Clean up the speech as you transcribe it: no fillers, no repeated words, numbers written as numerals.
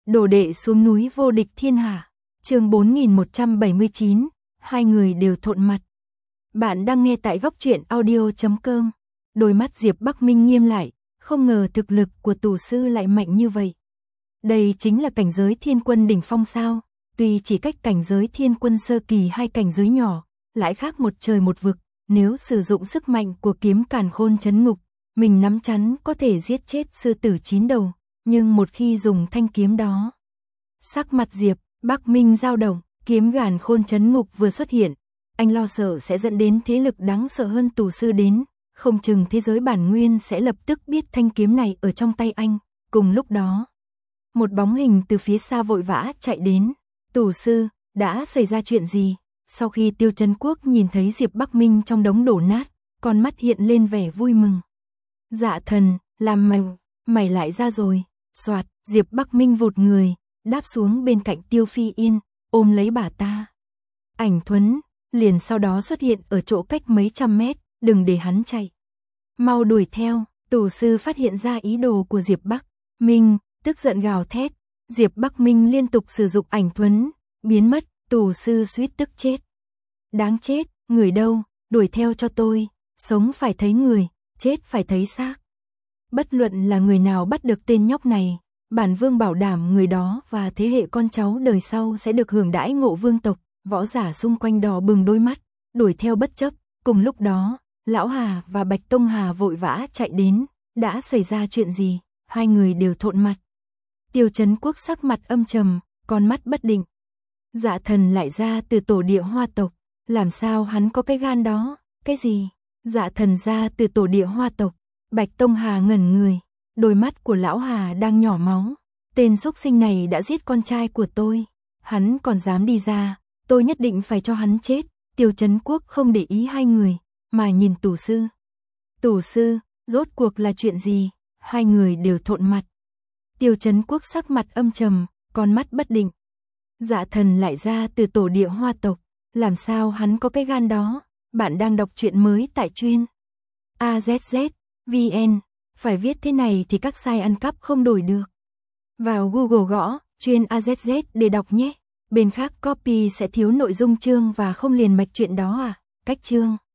Đồ đệ xuống núi vô địch thiên hạ. Chương 4179, hai người đều thộn mặt. Bạn đang nghe tại góc truyện audio.com. Đôi mắt Diệp Bắc Minh nghiêm lại, không ngờ thực lực của tù sư lại mạnh như vậy. Đây chính là cảnh giới thiên quân đỉnh phong sao? Tuy chỉ cách cảnh giới thiên quân sơ kỳ hai cảnh giới nhỏ, lại khác một trời một vực. Nếu sử dụng sức mạnh của kiếm càn khôn trấn ngục, mình nắm chắn có thể giết chết sư tử 9 đầu. Nhưng một khi dùng thanh kiếm đó, sắc mặt Diệp Bắc Minh dao động. Kiếm càn khôn trấn ngục vừa xuất hiện, anh lo sợ sẽ dẫn đến thế lực đáng sợ hơn tù sư đến, không chừng thế giới bản nguyên sẽ lập tức biết thanh kiếm này ở trong tay anh. Cùng lúc đó, một bóng hình từ phía xa vội vã chạy đến. Tù sư, đã xảy ra chuyện gì? Sau khi Tiêu Trấn Quốc nhìn thấy Diệp Bắc Minh trong đống đổ nát, con mắt hiện lên vẻ vui mừng. Dạ thần, làm mày lại ra rồi. Soạt, Diệp Bắc Minh vụt người, đáp xuống bên cạnh Tiêu Phi Yên, ôm lấy bà ta. Ảnh Thuấn liền sau đó xuất hiện ở chỗ cách mấy trăm mét, đừng để hắn chạy. Mau đuổi theo. Tù sư phát hiện ra ý đồ của Diệp Bắc Minh, tức giận gào thét. Diệp Bắc Minh liên tục sử dụng Ảnh Thuấn, biến mất, tù sư suýt tức chết. Đáng chết, người đâu, đuổi theo cho tôi, sống phải thấy người, chết phải thấy xác. Bất luận là người nào bắt được tên nhóc này, bản vương bảo đảm người đó và thế hệ con cháu đời sau sẽ được hưởng đãi ngộ vương tộc. Võ giả xung quanh đỏ bừng đôi mắt, đuổi theo bất chấp. Cùng lúc đó, Lão Hà và Bạch Tông Hà vội vã chạy đến. Đã xảy ra chuyện gì? Hai người đều thộn mặt. Tiêu Trấn Quốc sắc mặt âm trầm, con mắt bất định. Dạ thần lại ra từ tổ địa Hoa tộc, làm sao hắn có cái gan đó? Cái gì? Dạ thần ra từ tổ địa Hoa tộc. Bạch Tông Hà ngẩn người, đôi mắt của Lão Hà đang nhỏ máu. Tên xúc sinh này đã giết con trai của tôi, hắn còn dám đi ra, tôi nhất định phải cho hắn chết. Tiêu Trấn Quốc không để ý hai người, mà nhìn tù sư. Tù sư, rốt cuộc là chuyện gì? Hai người đều thộn mặt. Tiêu Trấn Quốc sắc mặt âm trầm, con mắt bất định. Dạ thần lại ra từ tổ địa Hoa tộc, làm sao hắn có cái gan đó? Bạn đang đọc truyện mới tại truyện AZZ.vn, phải viết thế này thì các site ăn cắp không đổi được. Vào Google gõ truyện AZZ để đọc nhé. Bên khác copy sẽ thiếu nội dung chương và không liền mạch chuyện đó à? Cách chương